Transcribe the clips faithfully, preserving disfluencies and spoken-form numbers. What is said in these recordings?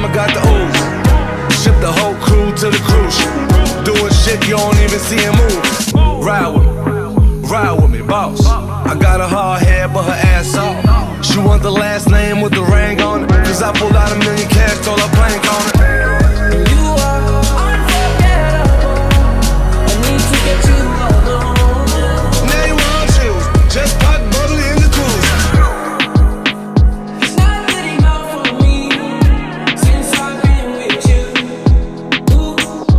Mama got the ooze. Ship the whole crew to the cruise ship. Doing shit you don't even see him move. Ride with me, ride with me, boss. I got a hard head but her ass off. She want the last name with the ring on it, cause I pulled out a million cash, told her plank on it. You are unforgettable. I need to get you alone. Now you want shoes, just pop bubbly in the cruise. It's not good enough for me since I've been with you. Ooh.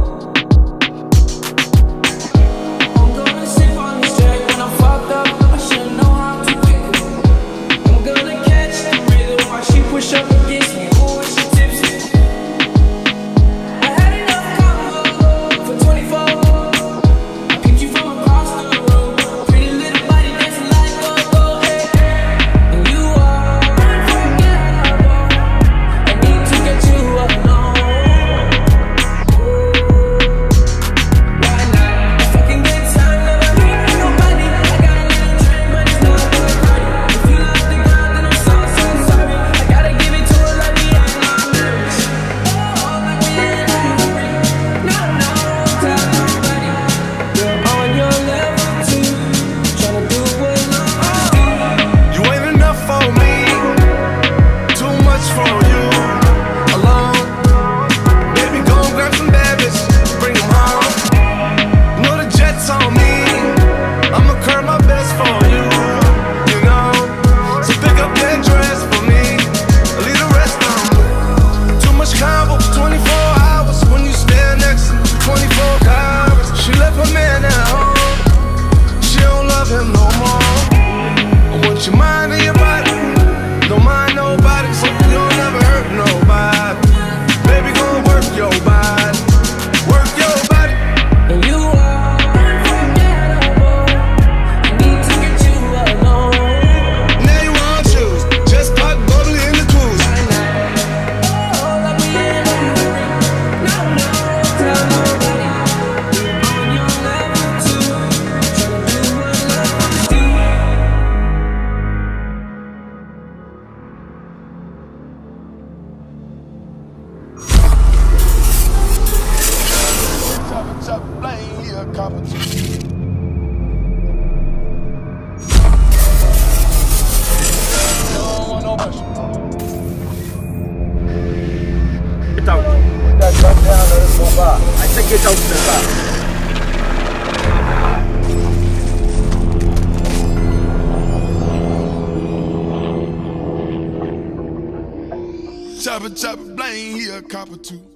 I'm gonna sip on this track when I'm fucked up. I should know how to pick it. I'm gonna catch the rhythm while she push up against me. Ooh, she tipsy. I had enough combo for twenty-four. I picked you from across the room. Pretty little body dancing like a go, hey. And you are unforgettable. I need to get you alone. Why not? If I can get time, never need nobody. I got a little drink, but it's not good party. If you love the girl, then I'm so, so sorry. I gotta give it to her like we ain't not married. Oh, like we ain't not married. No, no, tell nobody. You're on your level too, tryna do what love do. You ain't enough for me, too much for you. Alone, baby, go and grab some bad bitches, bring them home. You know the jet's on me, I'ma curb my best for you. You know, so pick up that dress for me, leave the rest on me. Too much combo, twenty-four hours when you stand next to me, twenty-four hours. She left her man at home, she don't love him no more. I want your mind and your body, don't mind nobody, so you don't never hurt nobody. Baby, gon' work your body, work your body. And you are unforgettable. I need to get you alone. Now you want shoes, just pop bubbly in the cruise. Oh, like we ain't married. No, no, tell nobody. On your level too, tryna do what love do. Chopper, chopper, blame, yeah, copper two. Don't want no pressure. Get out. That drop down, let us go by. I said get out to the car. Chopper, chopper, blame, yeah, copper two.